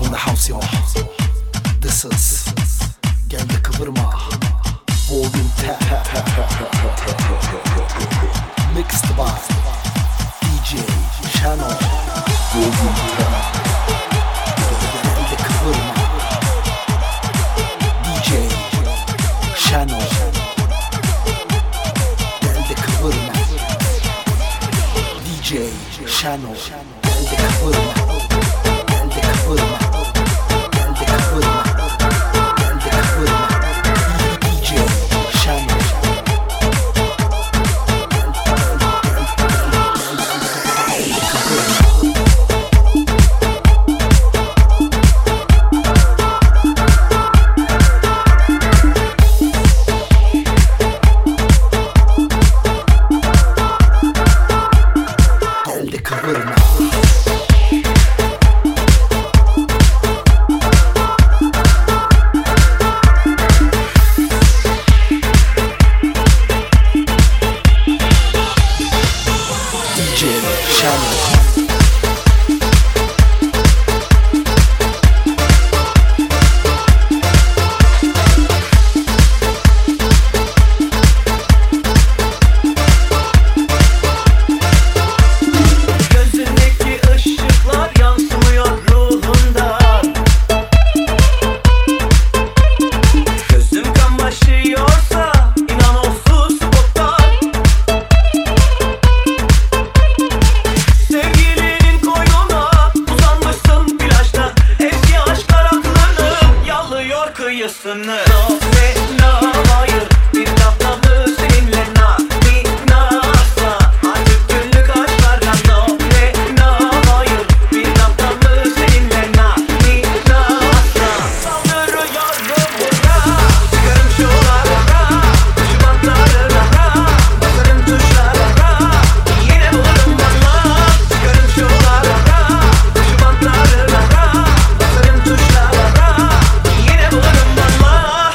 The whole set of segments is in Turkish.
in the house yo. This is geldi kıvırma. Volume 10. Mixed by DJ Channel. Volume 10. Geldi kıvırma. DJ Channel. Geldi kıvırma. DJ Channel. Geldi kıvırma. Geldi kıvırma. Geldi kıvırma. Geldi kıvırma. DJ Channel. Geldi kıvırma. DJ Channel. Gözündeki ışıklar yansımıyor ruhundan. Gözüm kamaşıyorsa inan o su spottan. Sevgilinin koynuna uzanmışsın plajda. Eski aşklar aklını yalıyor kıyısını. No ve no hayır, bir lafla seninle na mi na asla. Artık günlük aşklarla no ve no hayır, bir lafla seninle na mi na asla. Saldırıyorum buna, çıkarım şulara, şu bantlarına, basarım tuşlara. Yine bulurum valla, çıkarım şulara, şu bantlarına, basarım tuşlara. Yine bulurum valla.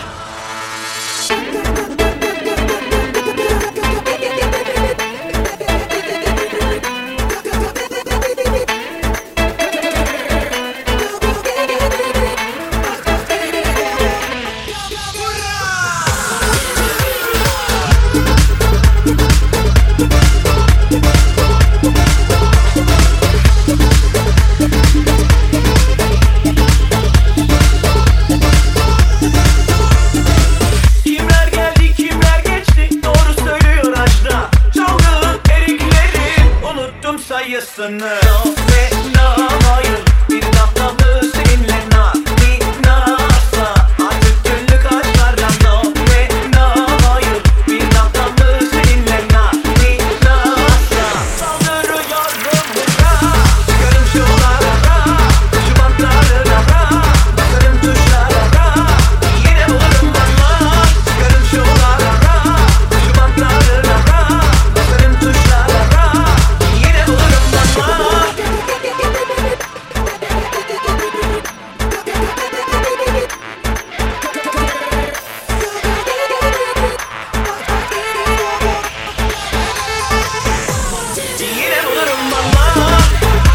Kimler geldi kimler geçti doğru söylüyor Ajda. Çaldığın eriklerin unuttum sayısını. No ve no hayır, bir lafla seninle na mi na asla. Artık günlük aşklarla no ve no hayır, bir lafla seninle na mi na asla. Saldırıyorum buna, çıkarım şulara, şu bantlarına, basarım tuşlara. Yine bulurum valla, çıkarım şulara, şu bantlarına, basarım tuşlara. Yine bulurum valla. Yine bulurum valla.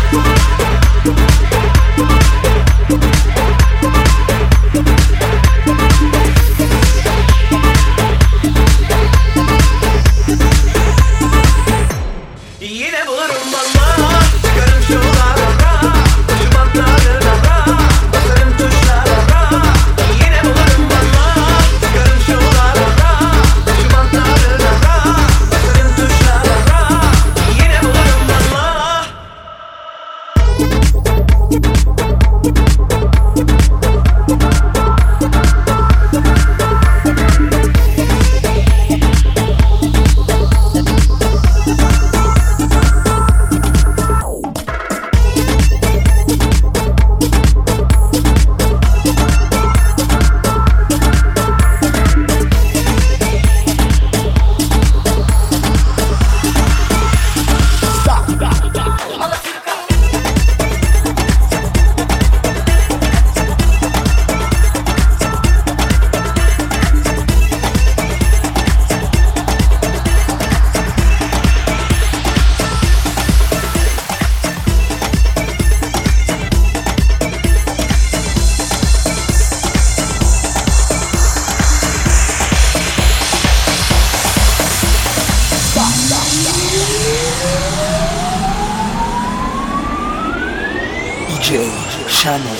Yine bulurum valla. Çıkarım şulara, şu bantlarına, basarım tuşlara. Yine bulurum valla. Çıkarım şulara, şu bantlarına, basarım tuşlara. Yine bulurum valla. DJ Shano.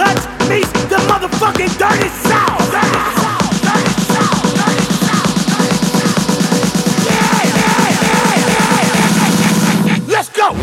Cuts meets the motherfucking dirty south. Let's go.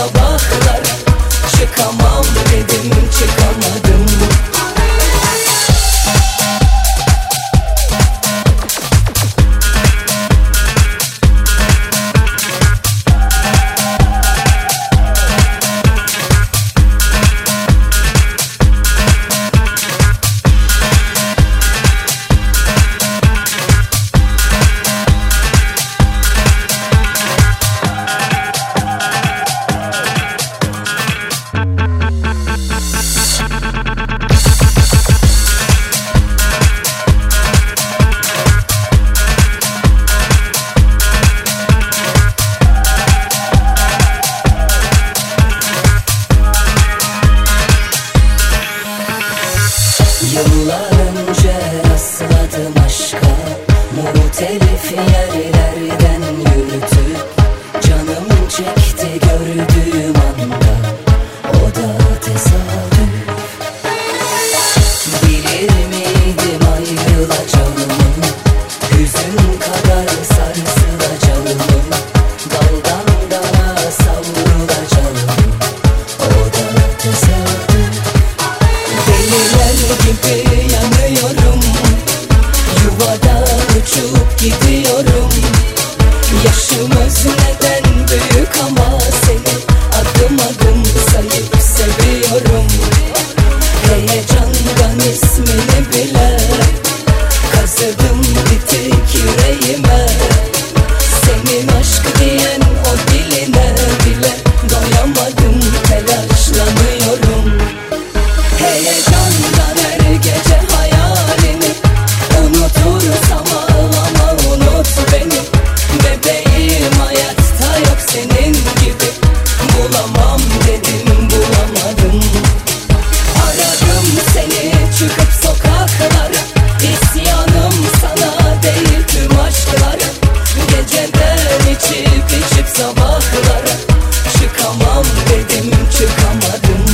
sabahlara. Çıkamam dedim çıkamadım. Yıllar önce rastladım aşka, muhtelif yerlerden yürütüp canım çekti gördüğüm anda, o da tesadüf. Bilir miydim ayrılacağımı, hüzün kadar sarsılacağımı, daldan dala savrulacağımı, o da tesadüf. Deliler gibi yanıyorum, yuvada uçup gidiyorum. Yaşımız neden büyük ama seni adım adım sayıp seviyorum. Heyecandan ismini bile kazıdım bitik yüreğime. Senin aşk diyen o diline bile doyamadım, telaşlanıyorum. Heyecandan her gece hayalini unutursam ağlama, unut beni. Bebeğim hayatta yok senin gibi, bulamam dedim bulamadım. Aradım seni çıkıp sokaklara, isyanım sana değil tüm aşklara. Geceden içip içip sabahlara, çıkamam dedim çıkamadım.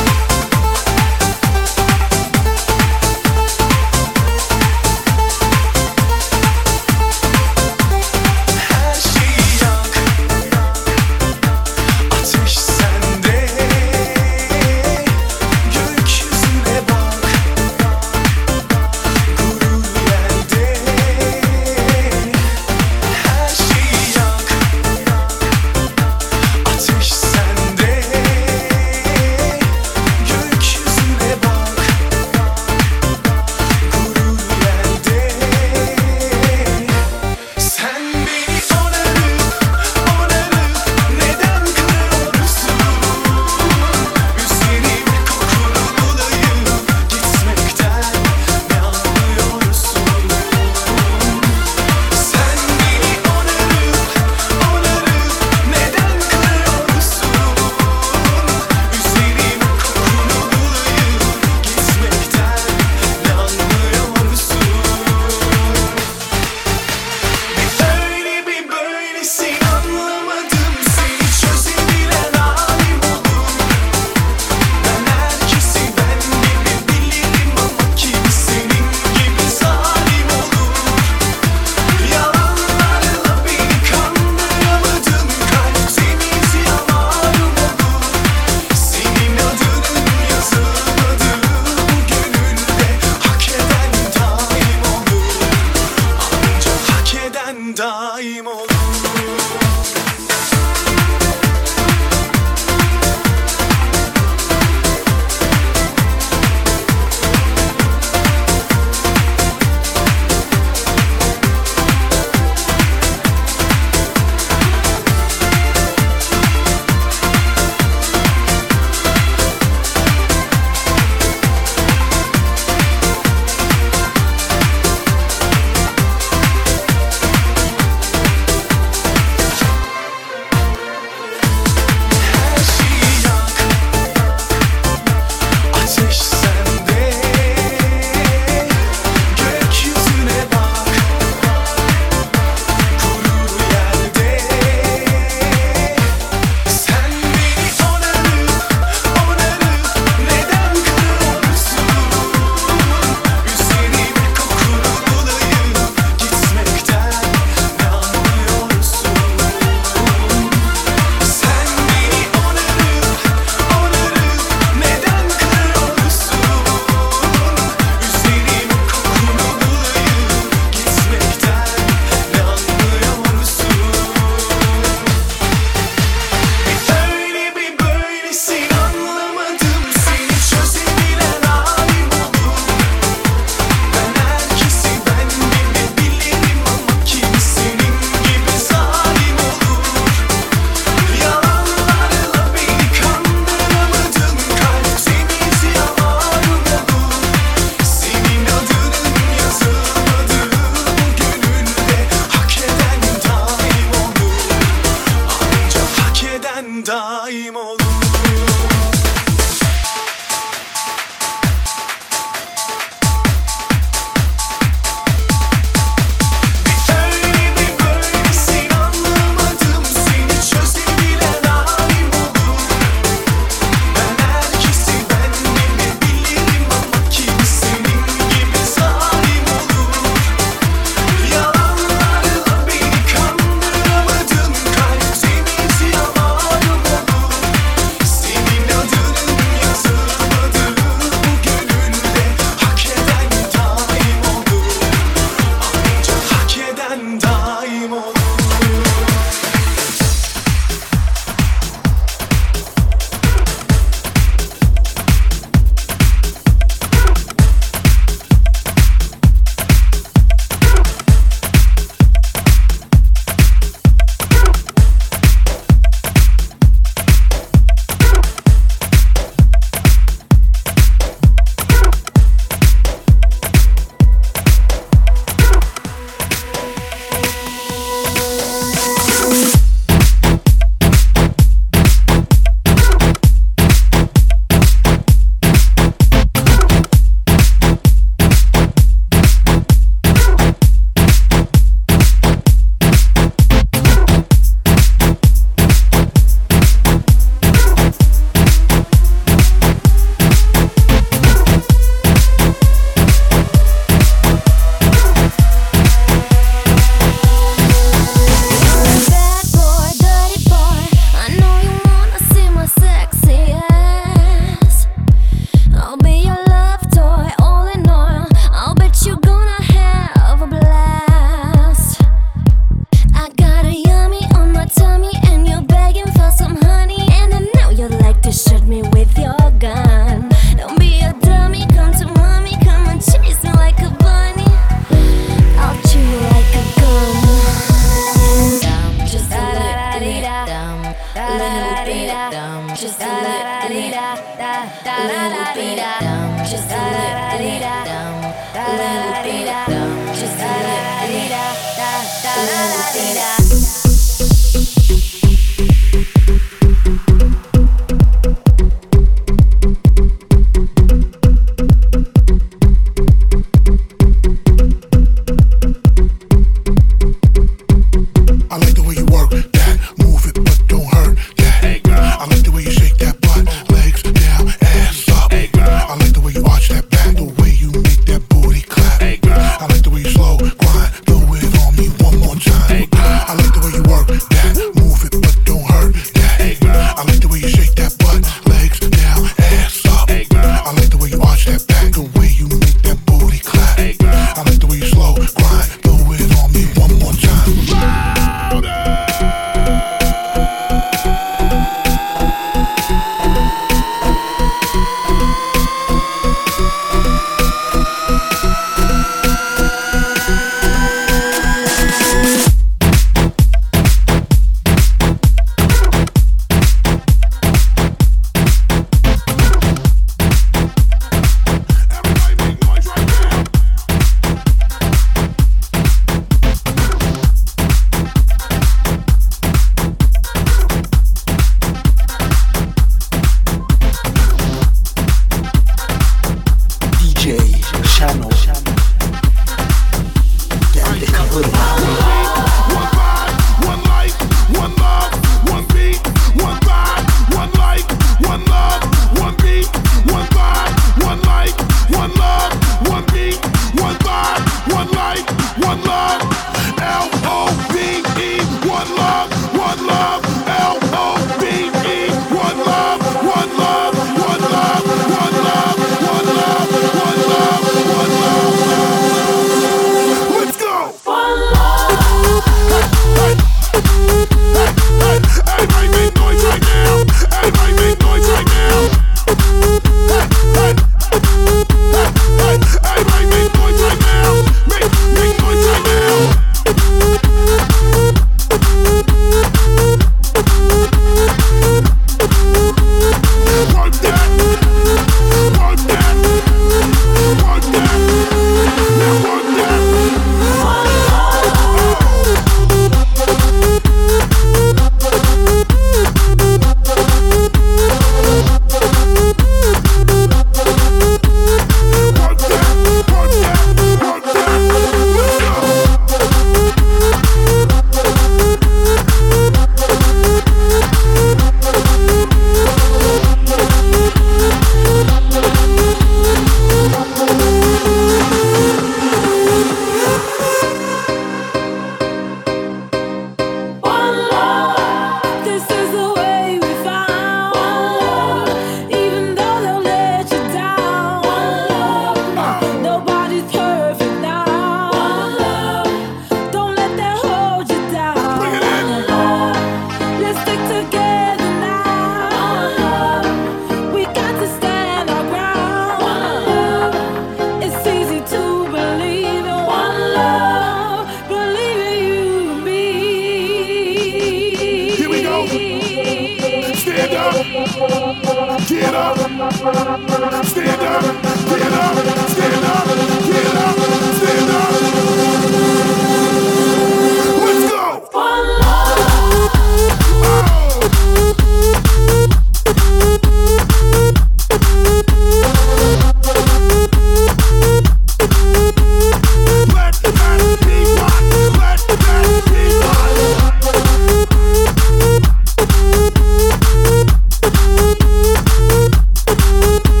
Let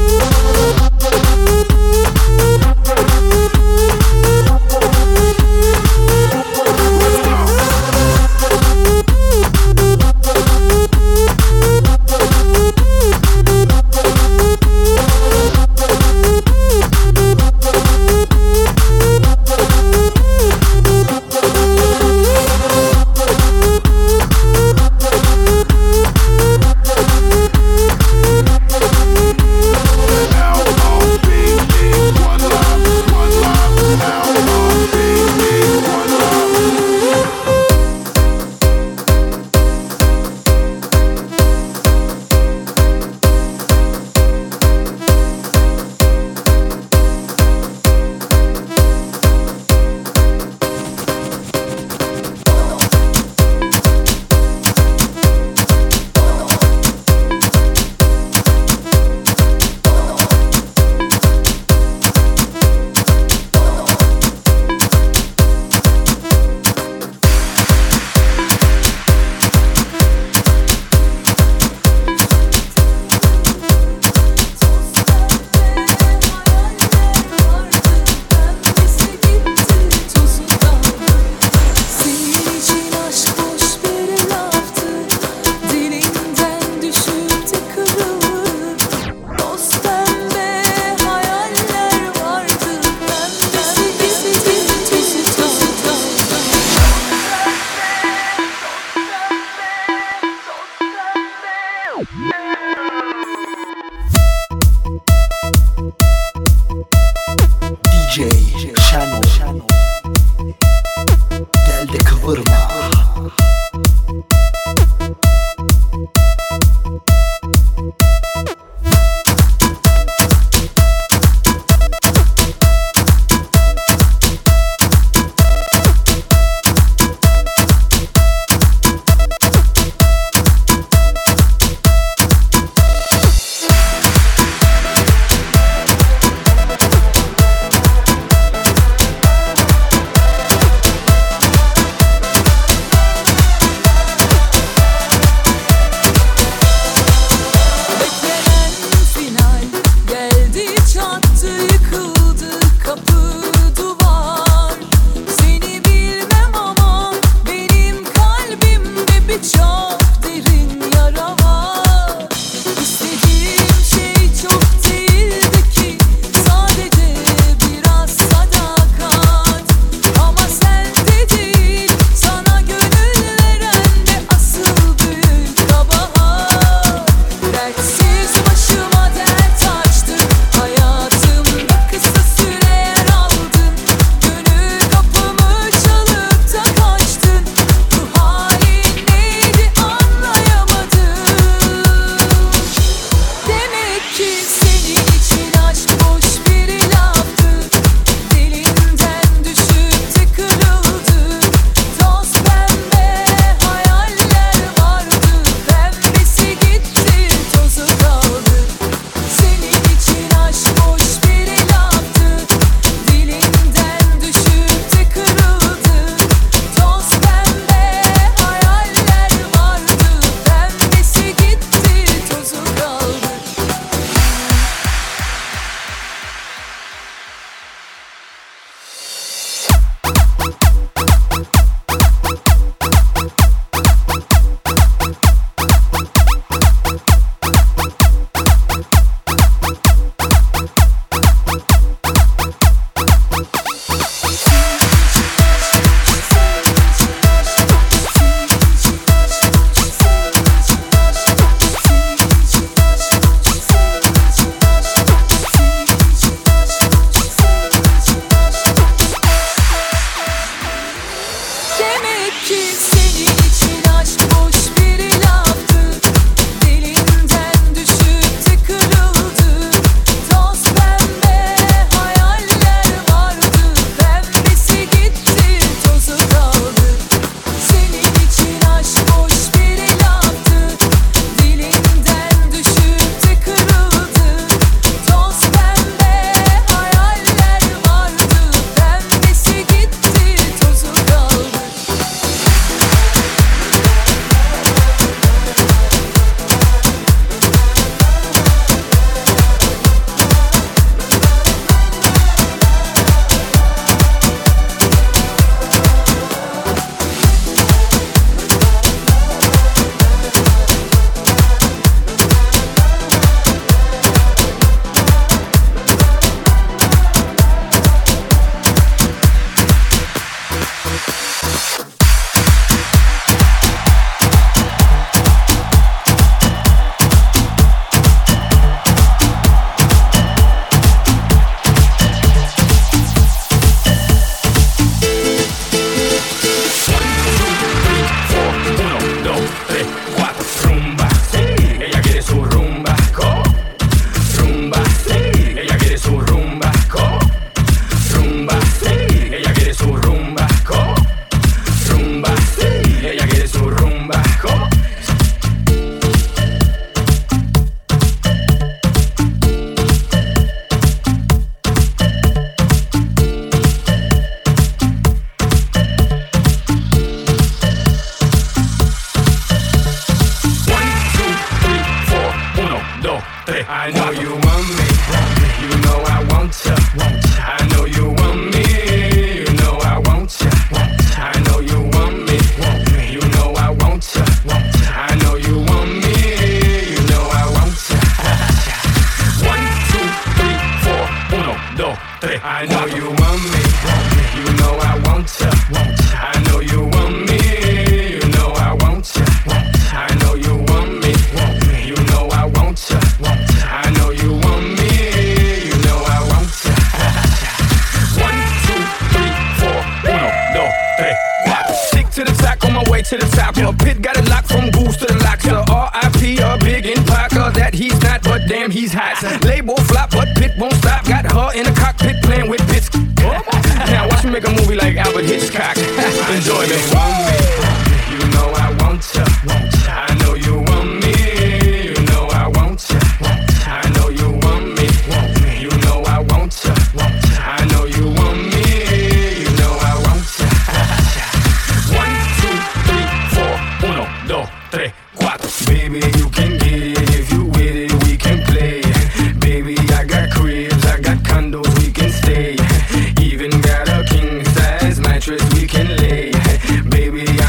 right to the top. A pit got it locked from Goose to the locks. R.I.P. a big in Parker that he's not, but damn he's hot. Label flop, but Pit won't stop. Got her in the cockpit playing with bits. Now watch me make a movie like Albert Hitchcock. Enjoy me. You know I want ya. I know you want me. You know I want ya. I know you want me. You know I want ya. I know you want me. You know I want ya. 1, 2, 3, 4. 1, 2, 3, 4. Baby, you can get it if you with it. We can play. Baby, I got cribs, I got condos, we can stay. Even got a king size mattress we can lay. Baby,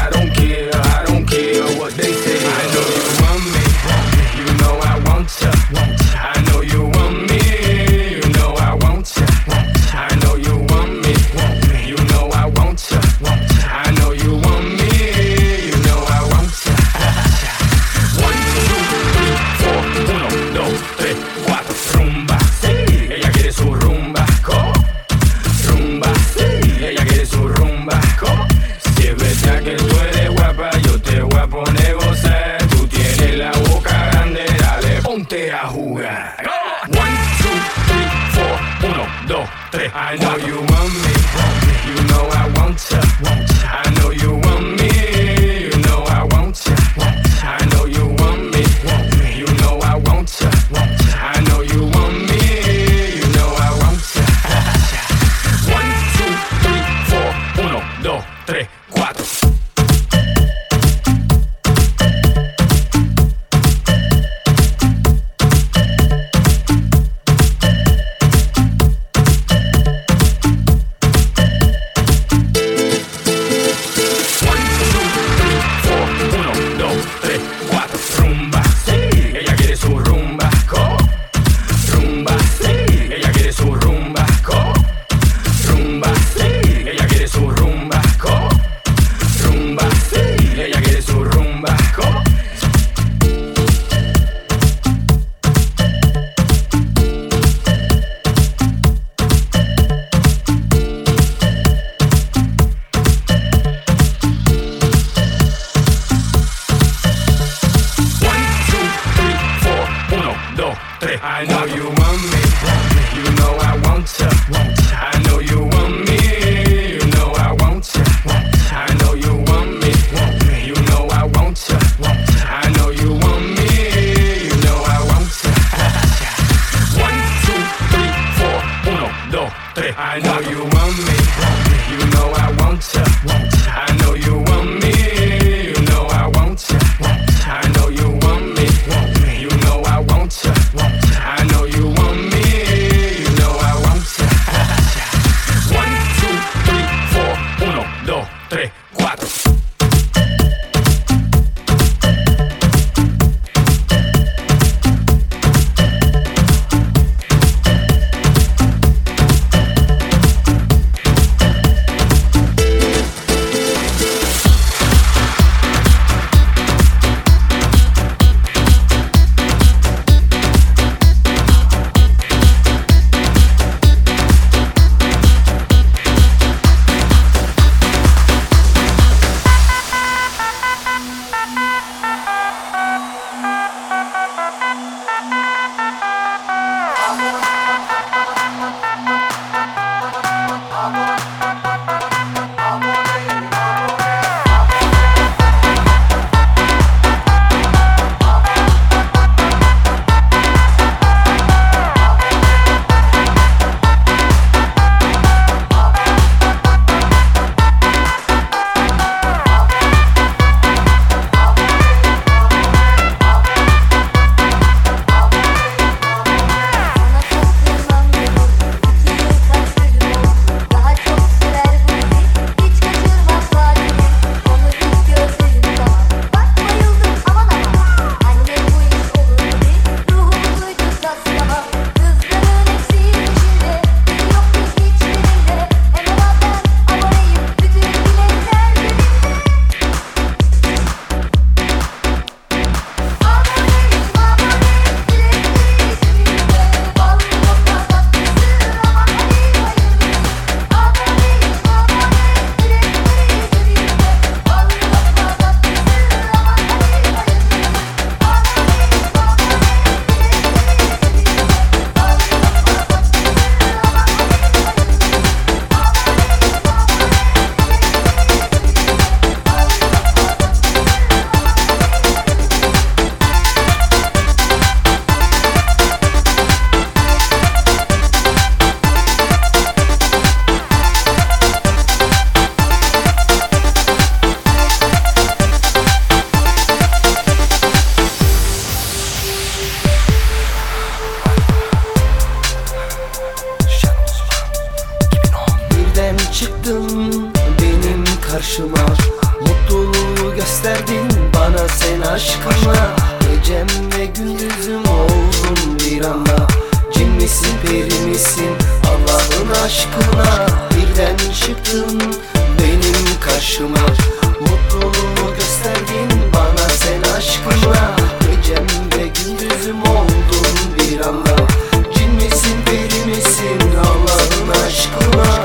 gösterdin bana sen aşkınla. Gecem ve gündüzüm oldun bir anda. Cin misin peri misin Allah'ın aşkına. Birden çıktın benim karşıma. Mutluluğu gösterdin bana sen aşkınla. Gecem ve gündüzüm oldun bir anda. Cin misin peri misin Allah'ın aşkına.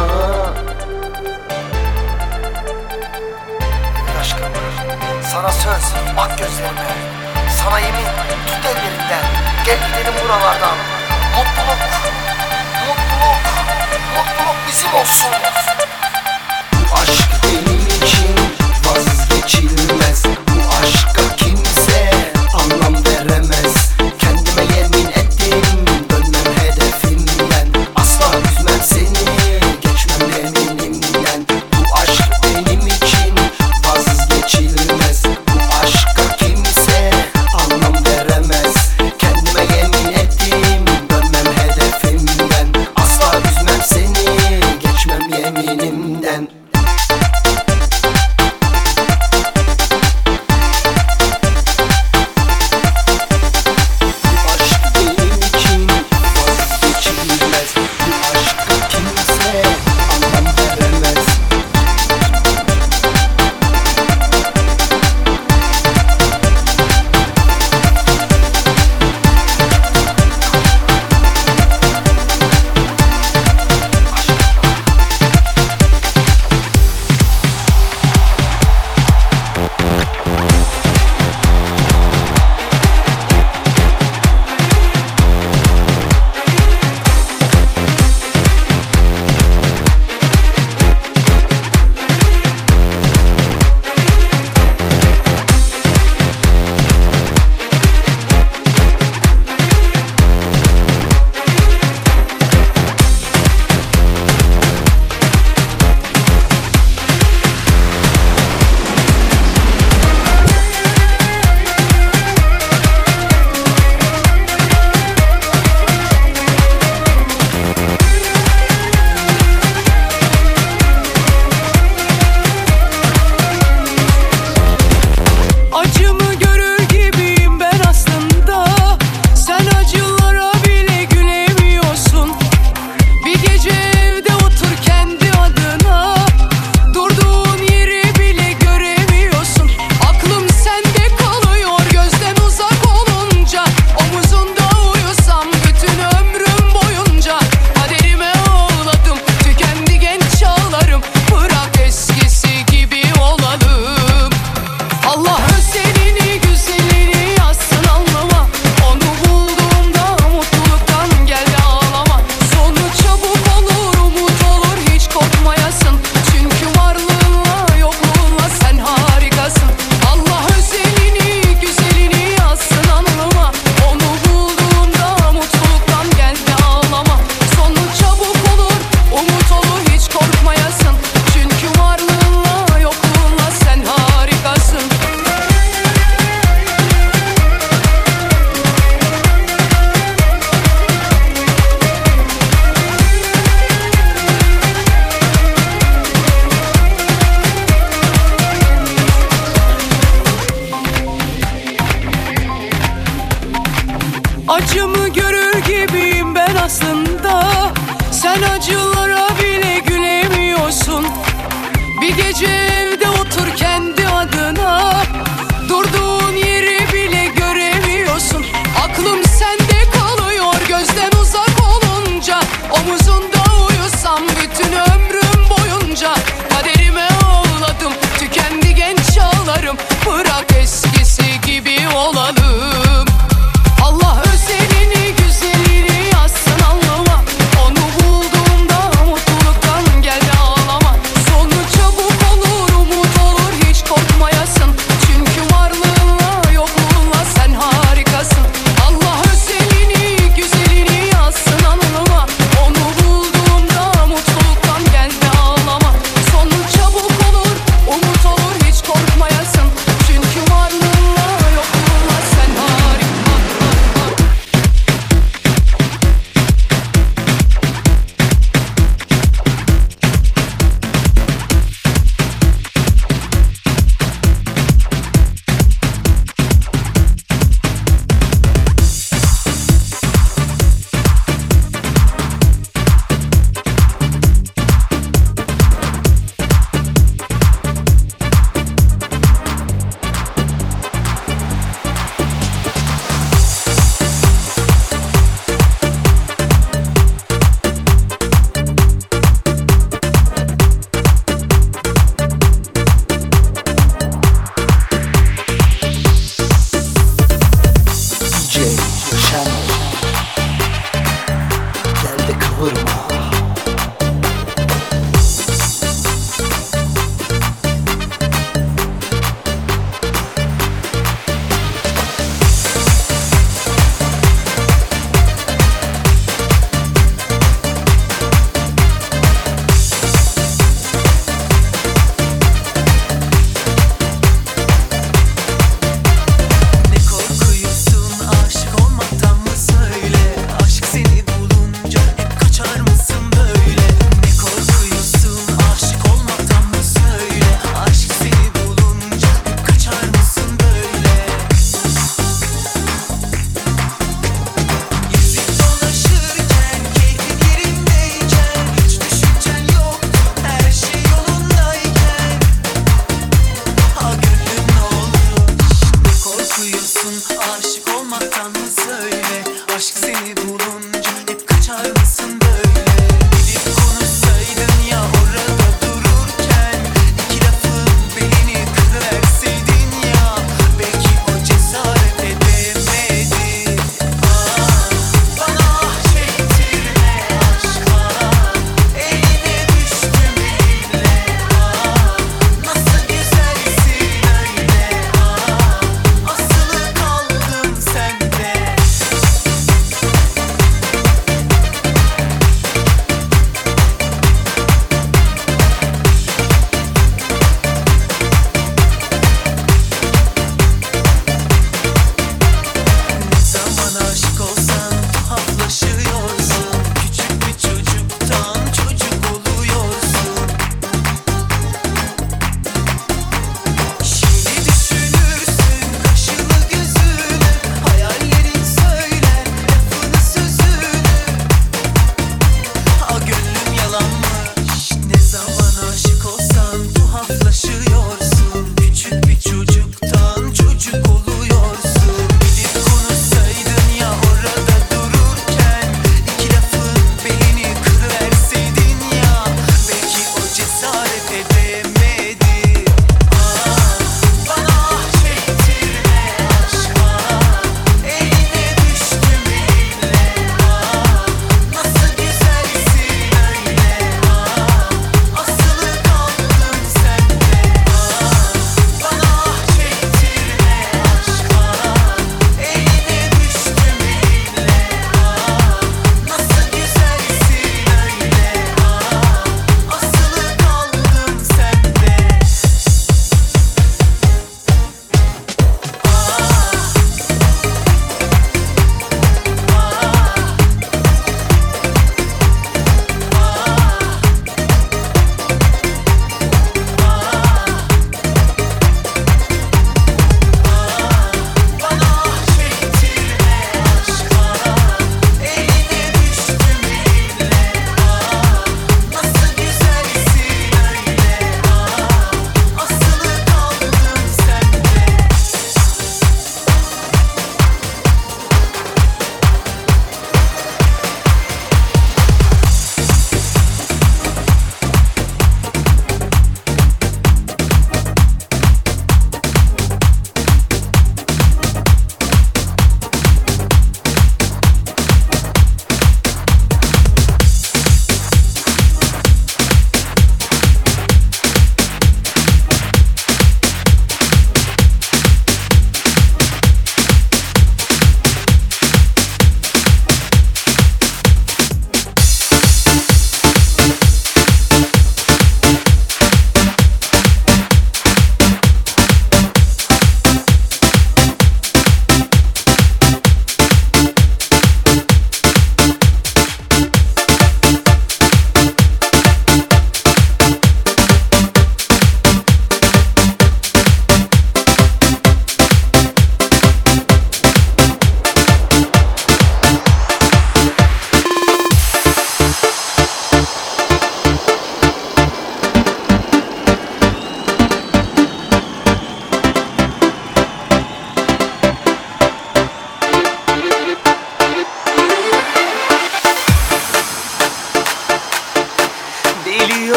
Aşkım sana söz bak gözlerime. Sana yemin tut ellerinden. Gel gidelim buralardan. Mutluluk, mutluluk, mutluluk bizim olsun. Bu aşk benim için vazgeçilmez. Bu aşka kimse anlam veremez. Kendime yemin ettim dönmem hedefimden. Asla üzmem seni geçmem yeminimden. Bu aşk benim için vazgeçilmez. Bu aşka kimse anlam veremez. Kendime yemin ettim dönmem hedefimden. Asla üzmem seni geçmem yeminimden. Acımı görür gibiyim ben aslında. Sen acılara bile gülemiyorsun. Bir gece evde otur kendi adına. Durduğun yeri bile göremiyorsun. Aklım sende kalıyor gözden uzak olunca. Omuzunda uyusam bütün ömrüm boyunca. Kaderime ağladım, tükendi genç çağlarım. Bırak eskisi gibi olalım. Allah özelini güzelini yazsın alnıma. Onu bulduğumda mutluluktan geldi ağlama. Sonu çabuk olur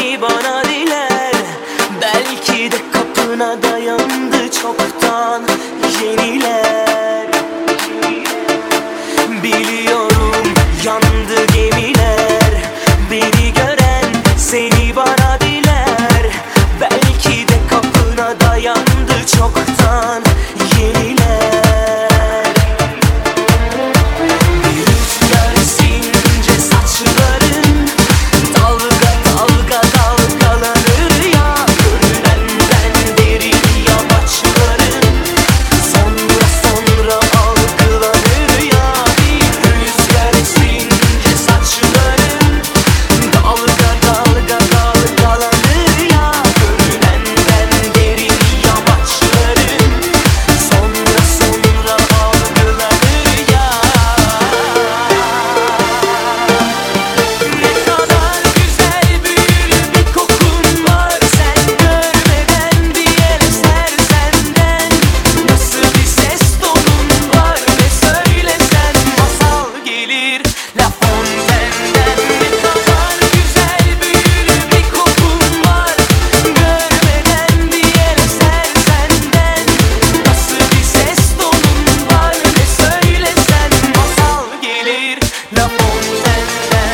seni bana diler. Belki de kapına dayandı çoktan yeniler. Biliyorum yandı gemiler, beni gören seni bana diler. Belki de kapına dayandı çoktan yeniler. Bir rüzgar esince saçların dalga dalga dalgalanır ya. Görünenden derin yamaçların sonra sonra algılanır ya. Bir rüzgar esince saçların dalga dalga dalgalanır ya. Görünenden derin yamaçların sonra sonra algılanır ya. Ne kadar güzel büyülü bir kokun var, sen görmeden bir el eser senden. Nasıl bir ses tonun var, ne söylesen masal gelir La Fontaine'den. Ne kadar güzel büyülü bir kokun var, görmeden bir el eser senden. Nasıl bir ses tonun var, ne söylesen masal gelir La Fontaine'den.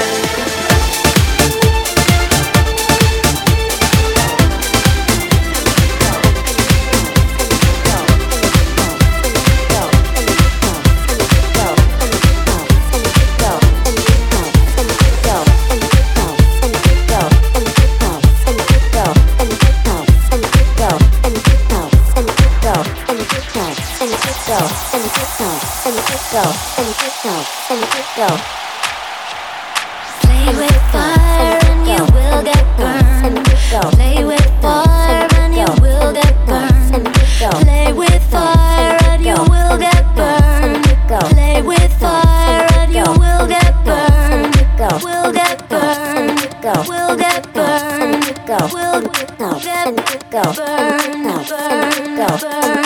Play with fire and you will get burned. Play with fire and you will get burned. Play with fire and you will get burned. Play with fire and you will get burned. Will get burned. Will get burned. Will get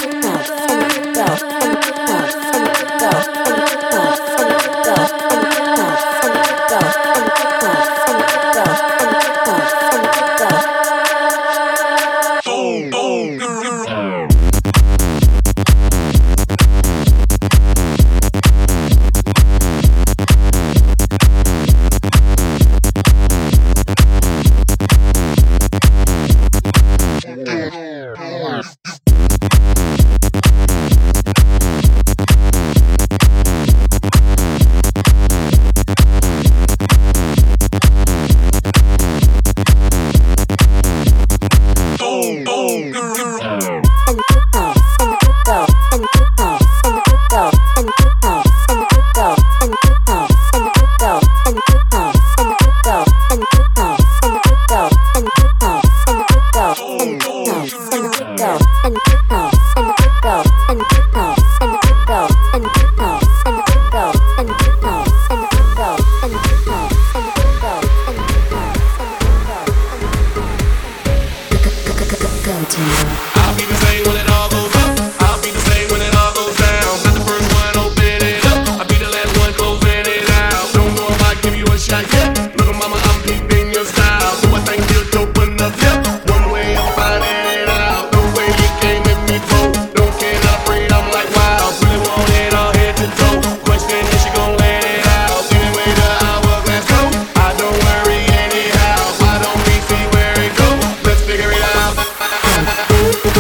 I'll be the same when it all goes up. I'll be the same when it all goes down. Not the first one open it up. I'll be the last one closing it out. Don't know if I give you a shot yet. Little mama, I'm peeping your style. So I think you're dope enough, yep. One way I'm finding it out. The way you came at me, bro. Don't care, not afraid, I'm like wow. Really want it all head to toe. Question is she gon' let it out. Anyway, the hourglass go. I don't worry anyhow. Why don't we see where it goes? Let's figure it out.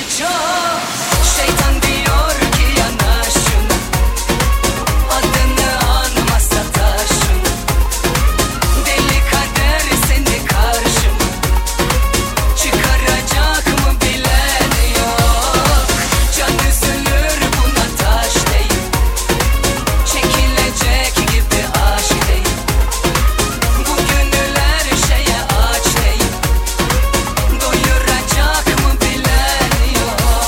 çok. Şeytan diyor ki yanaş şuna, adını anmasa taşın. Deli kader seni karşıma çıkaracak mı bilen yok. Can üzülür buna taş değil, çekilecek gibi aşk değil. Bu gönüller şeye aç değil, doyuracak mı bilen yok.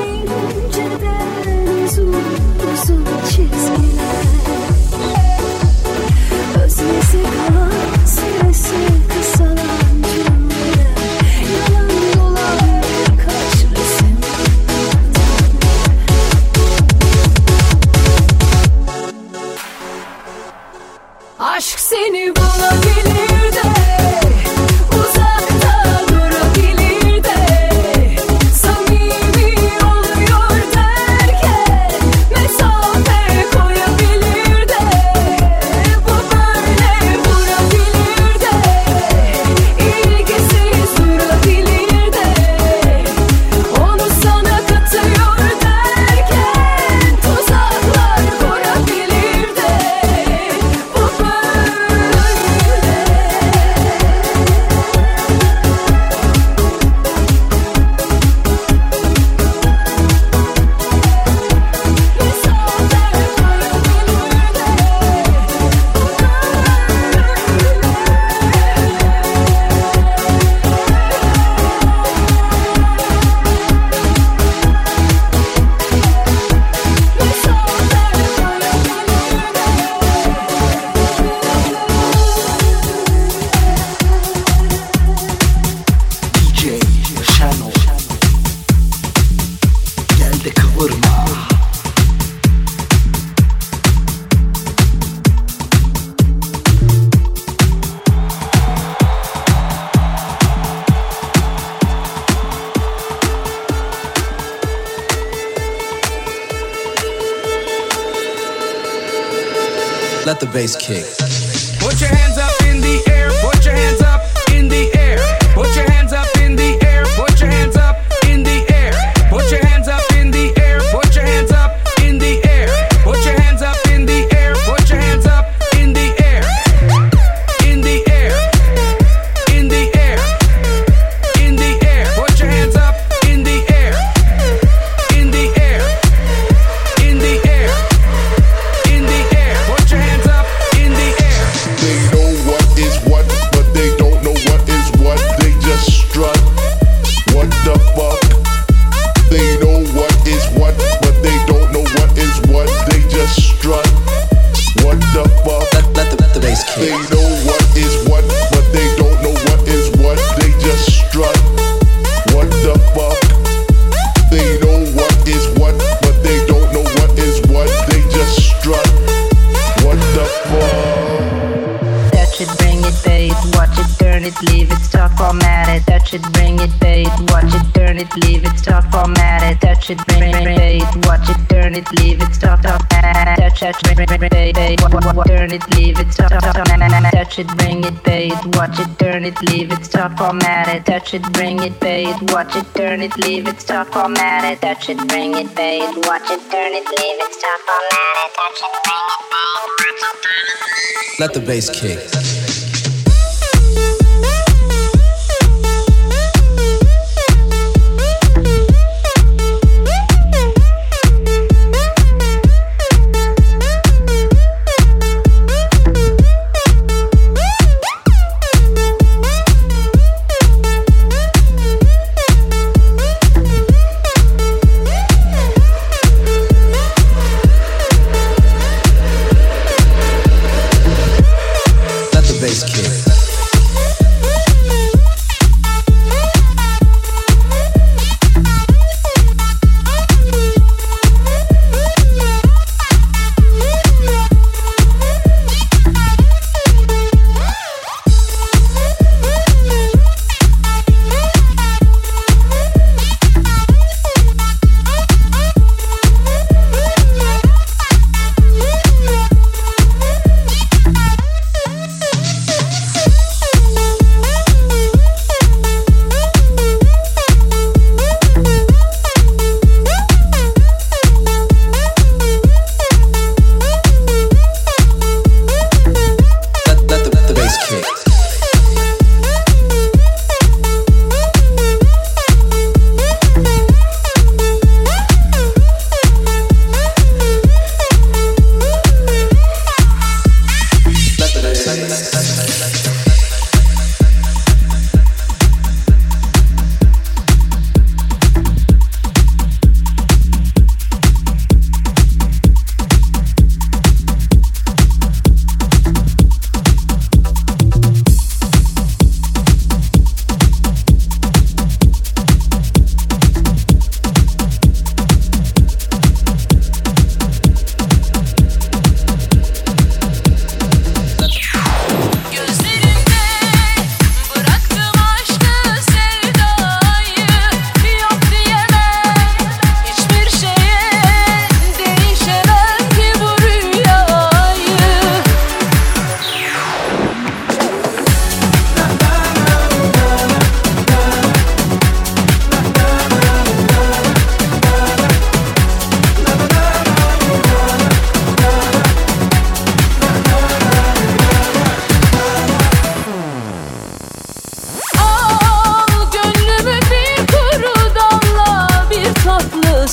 inceden uzun uzun çizgiler. Öznesi kalan sırası kısalan cümleler. Yalan dolan birkaç resim. Aşk seni bulabilir de uzakta durabilir de samimi oluyor derken mesafe koyabilir de bu böyle vurabilir de ilgisiz durabilir de onu sana katıyor derken tuzaklar koyabilir de bu böyle. DJ Channel. Gel de kıvırma. Let the bass kick. Put your hands up in the air, put your hands up in the air. Put your hands up in the air, put your hands up in the air. Put your hands up in the air, put your hands up in the air. Put your hands up in the air, put your hands up in the air. In the air, in the air, in the air. Put your hands up in the air. In the air, in the air, in the air. Put your hands up in the air. They know what is what, but they don't know what is what. They just strut. What the fuck? They know what is what, but they don't know what is what. They just strut. What the fuck? Let the bass They kick. know what is what, but they don't know what is what. They just strut. What the fuck? They know what is what, but they don't know what is what. They just strut. What the fuck? Touch it, bring it, babe. Watch it, turn it, leave it, stop, formatted. Touch it, bring it, babe. Watch it, turn it, leave it, stop, formatted. Touch it, bring it, babe. Watch it, turn it, leave it, stop, formatted. Touch, bring it, babe. Turn it, leave it, stop, formatted. Touch it, bring it, babe. Watch it, turn it, leave it, stop, formatted. Touch it, bring it, babe. Watch it, turn it, leave it, stop, formatted. Touch it, bring it, babe. Watch it, turn it, leave it, stop, formatted. Touch it, bring it, babe. Let the bass kick.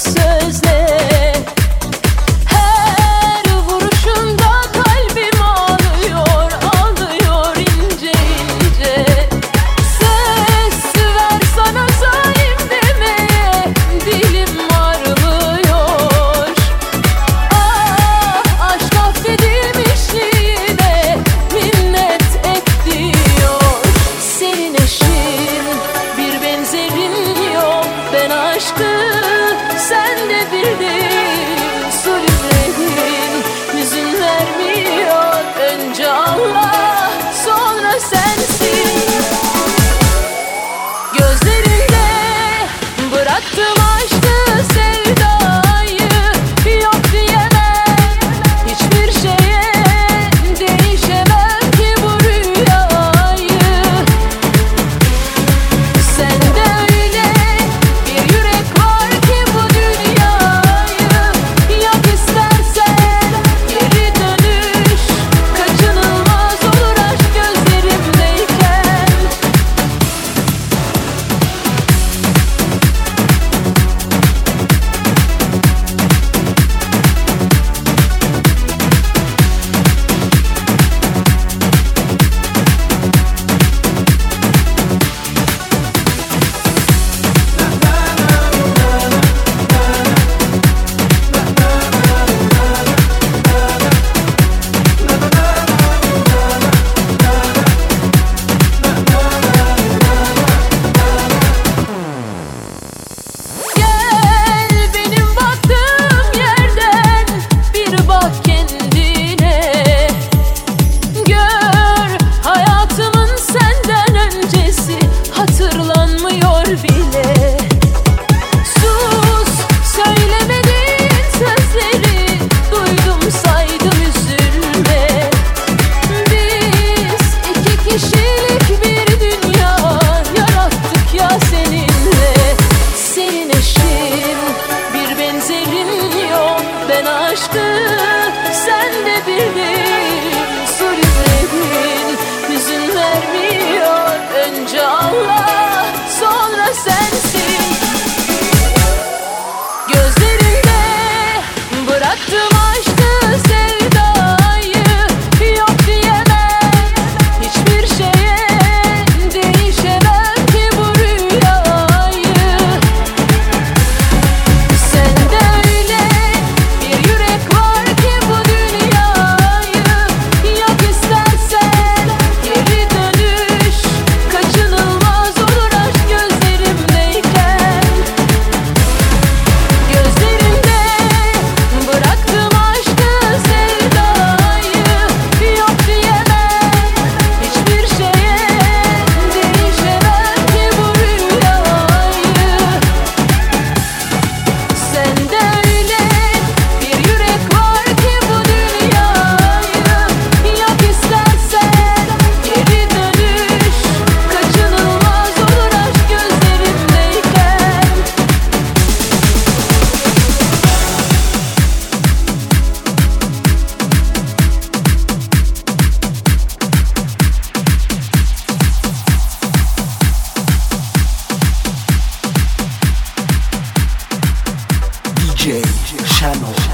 sözle. Her vuruşunda kalbim ağlıyor, ağlıyor ince ince. Ses ver sana zalim demeye dilim varmıyor. Ah aşk affedilmişliğine minnet et diyor. Senin eşin bir benzerin yok, ben aşkı sen de bildin. Zulümledin, hüzün vermiyor. Önce Allah, sonra sensin. Gözlerinde bıraktım aşkı, sevdayı. Yok diyemem hiçbir şeye, değişemem ki bu rüyayı. Sende öyle bir yürek var ki bu dünyayı yak istersen. Geri dönüş kaçınılmaz olur aşk gözlerimdeyken. Gel benim baktığım yerden bir bak kendine. Gör hayatımın senden öncesi hatırlanmıyor bile. Sus söylemediğin sözleri duydum saydım, üzülme. Biz iki kişilik bir dünya yarattık ya seninle. Senin eşin bir benzerin yok, ben aşkı sen de bildin. Zulümledin, hüzün vermiyor. Önce Allah, sonra sensin. Gözlerinde bıraktım aşkı, sevdayı. Yok diyemem hiçbir şeye, değişemem ki bu rüyayı. Sende öyle bir yürek var ki bu dünyayı yak istersen. Geri dönüş kaçınılmaz olur aşk gözlerimdeyken. Gözlerinde bıraktım aşkı, sevdayı. Yok diyemem hiçbir şeye, değişemem ki bu rüyayı. Sende öyle bir yürek var ki bu dünyayı yak istersen. Geri dönüş kaçınılmaz olur aşk gözlerimdeyken. DJ Channel.